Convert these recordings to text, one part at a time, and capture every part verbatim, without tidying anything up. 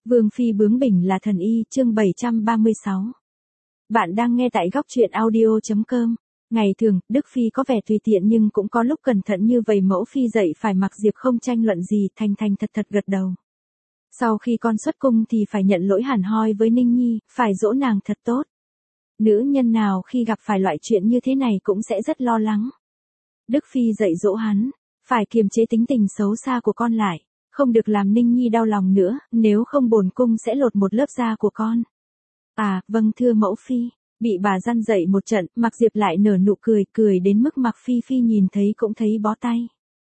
Vương phi bướng bỉnh là thần y, chương bảy trăm ba mươi sáu. Bạn đang nghe tại góc truyện audio chấm com. Ngày thường, Đức phi có vẻ tùy tiện nhưng cũng có lúc cẩn thận như vậy. Mẫu phi dậy phải mặc Diệp không tranh luận gì, thành thành thật thật gật đầu. Sau khi con xuất cung thì phải nhận lỗi hẳn hoi với Ninh Nhi, phải dỗ nàng thật tốt. Nữ nhân nào khi gặp phải loại chuyện như thế này cũng sẽ rất lo lắng. Đức phi dạy dỗ hắn, phải kiềm chế tính tình xấu xa của con lại, không được làm Ninh Nhi đau lòng nữa, nếu không bổn cung sẽ lột một lớp da của con. À, vâng thưa mẫu phi. Bị bà răn dậy một trận, Mạc Diệp lại nở nụ cười, cười đến mức Mạc Phi Phi nhìn thấy cũng thấy bó tay.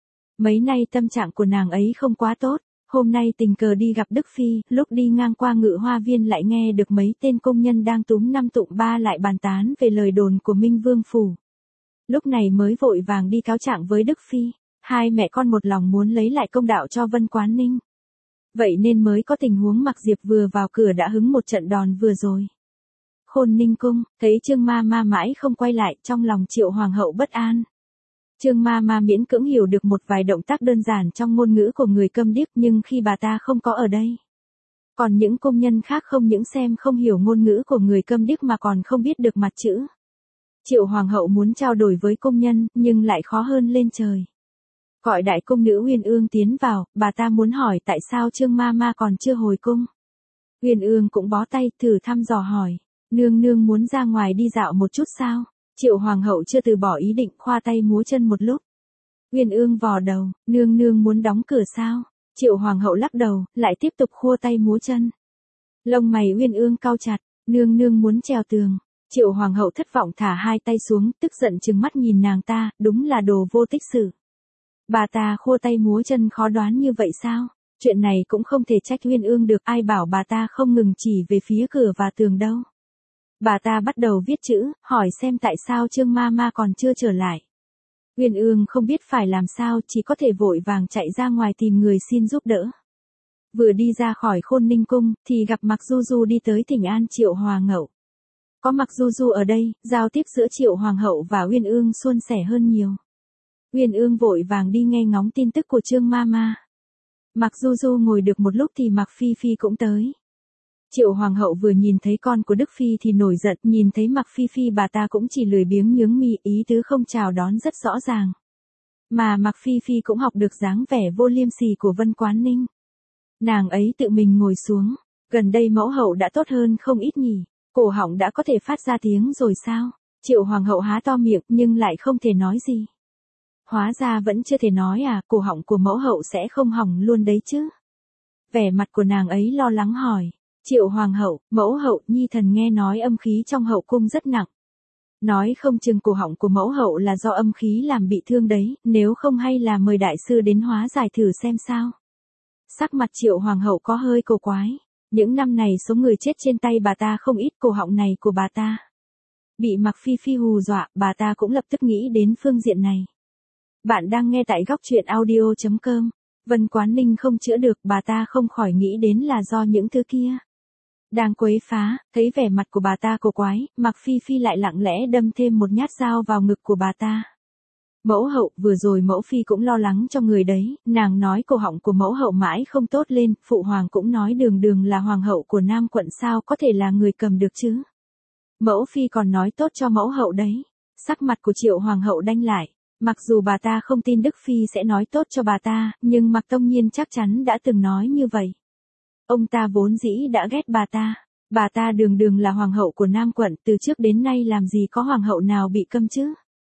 Mấy nay tâm trạng của nàng ấy không quá tốt, hôm nay tình cờ đi gặp Đức Phi, lúc đi ngang qua Ngự Hoa Viên lại nghe được mấy tên công nhân đang túm năm tụng ba lại bàn tán về lời đồn của Minh Vương Phủ. Lúc này mới vội vàng đi cáo trạng với Đức Phi, hai mẹ con một lòng muốn lấy lại công đạo cho Vân Quán Ninh. Vậy nên mới có tình huống Mạc Diệp vừa vào cửa đã hứng một trận đòn vừa rồi. Khôn Ninh cung, thấy Trương Ma Ma mãi không quay lại, trong lòng Triệu Hoàng hậu bất an. Trương Ma Ma miễn cưỡng hiểu được một vài động tác đơn giản trong ngôn ngữ của người câm điếc, nhưng khi bà ta không có ở đây. Còn những công nhân khác không những xem không hiểu ngôn ngữ của người câm điếc mà còn không biết được mặt chữ. Triệu Hoàng hậu muốn trao đổi với công nhân, nhưng lại khó hơn lên trời. Gọi đại cung nữ Uyên Ương tiến vào, bà ta muốn hỏi tại sao Trương Ma Ma còn chưa hồi cung. Uyên Ương cũng bó tay, thử thăm dò hỏi. Nương nương muốn ra ngoài đi dạo một chút sao? Triệu Hoàng hậu chưa từ bỏ ý định, khoa tay múa chân một lúc. Uyên Ương vò đầu, nương nương muốn đóng cửa sao? Triệu Hoàng hậu lắc đầu, lại tiếp tục khua tay múa chân. Lông mày Uyên Ương cau chặt, nương nương muốn trèo tường. Triệu Hoàng hậu thất vọng thả hai tay xuống, tức giận trừng mắt nhìn nàng ta, đúng là đồ vô tích sự. Bà ta khua tay múa chân khó đoán như vậy sao? Chuyện này cũng không thể trách Uyên Ương được, ai bảo bà ta không ngừng chỉ về phía cửa và tường đâu. Bà ta bắt đầu viết chữ, hỏi xem tại sao Trương Ma Ma còn chưa trở lại. Uyên Ương không biết phải làm sao, chỉ có thể vội vàng chạy ra ngoài tìm người xin giúp đỡ. Vừa đi ra khỏi Khôn Ninh cung, thì gặp Mạc Du Du đi tới thỉnh an Triệu Hoàng hậu. Có Mạc Du Du ở đây, giao tiếp giữa Triệu Hoàng hậu và Uyên Ương suôn sẻ hơn nhiều. Uyên Ương vội vàng đi nghe ngóng tin tức của Trương Ma Ma. Mạc Du Du ngồi được một lúc thì Mạc Phi Phi cũng tới. Triệu Hoàng hậu vừa nhìn thấy con của Đức Phi thì nổi giận, nhìn thấy Mạc Phi Phi bà ta cũng chỉ lười biếng nhướng mi, ý tứ không chào đón rất rõ ràng. Mà Mạc Phi Phi cũng học được dáng vẻ vô liêm sỉ của Vân Quán Ninh. Nàng ấy tự mình ngồi xuống, gần đây mẫu hậu đã tốt hơn không ít nhỉ, cổ họng đã có thể phát ra tiếng rồi sao? Triệu Hoàng hậu há to miệng nhưng lại không thể nói gì. Hóa ra vẫn chưa thể nói à, cổ họng của mẫu hậu sẽ không hỏng luôn đấy chứ? Vẻ mặt của nàng ấy lo lắng hỏi. Triệu Hoàng hậu, mẫu hậu, nhi thần nghe nói âm khí trong hậu cung rất nặng. Nói không chừng cổ họng của mẫu hậu là do âm khí làm bị thương đấy, nếu không hay là mời đại sư đến hóa giải thử xem sao. Sắc mặt Triệu Hoàng hậu có hơi cổ quái. Những năm này số người chết trên tay bà ta không ít, cổ họng này của bà ta. Bị Mạc Phi Phi hù dọa, bà ta cũng lập tức nghĩ đến phương diện này. Bạn đang nghe tại góc truyện audio chấm com. Vân Quán Ninh không chữa được, bà ta không khỏi nghĩ đến là do những thứ kia. Đang quấy phá, thấy vẻ mặt của bà ta cổ quái, Mạc Phi Phi lại lặng lẽ đâm thêm một nhát dao vào ngực của bà ta. Mẫu hậu, vừa rồi mẫu phi cũng lo lắng cho người đấy, nàng nói cổ họng của mẫu hậu mãi không tốt lên, phụ hoàng cũng nói đường đường là hoàng hậu của Nam quận sao có thể là người cầm được chứ. Mẫu phi còn nói tốt cho mẫu hậu đấy. Sắc mặt của Triệu Hoàng hậu đanh lại. Mặc dù bà ta không tin Đức Phi sẽ nói tốt cho bà ta, nhưng Mạc Tông Nhiên chắc chắn đã từng nói như vậy. Ông ta vốn dĩ đã ghét bà ta. Bà ta đường đường là hoàng hậu của Nam quận, từ trước đến nay làm gì có hoàng hậu nào bị câm chứ.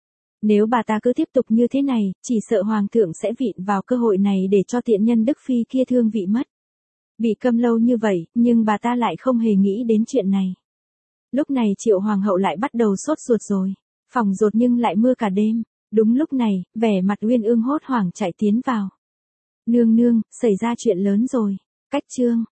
Nếu bà ta cứ tiếp tục như thế này, chỉ sợ hoàng thượng sẽ vịn vào cơ hội này để cho tiện nhân Đức Phi kia thương vị mất. Bị câm lâu như vậy, nhưng bà ta lại không hề nghĩ đến chuyện này. Lúc này Triệu Hoàng hậu lại bắt đầu sốt ruột rồi. Phòng rột nhưng lại mưa cả đêm. Đúng lúc này, vẻ mặt Uyên Ương hốt hoảng chạy tiến vào. Nương nương, xảy ra chuyện lớn rồi. Cách chương.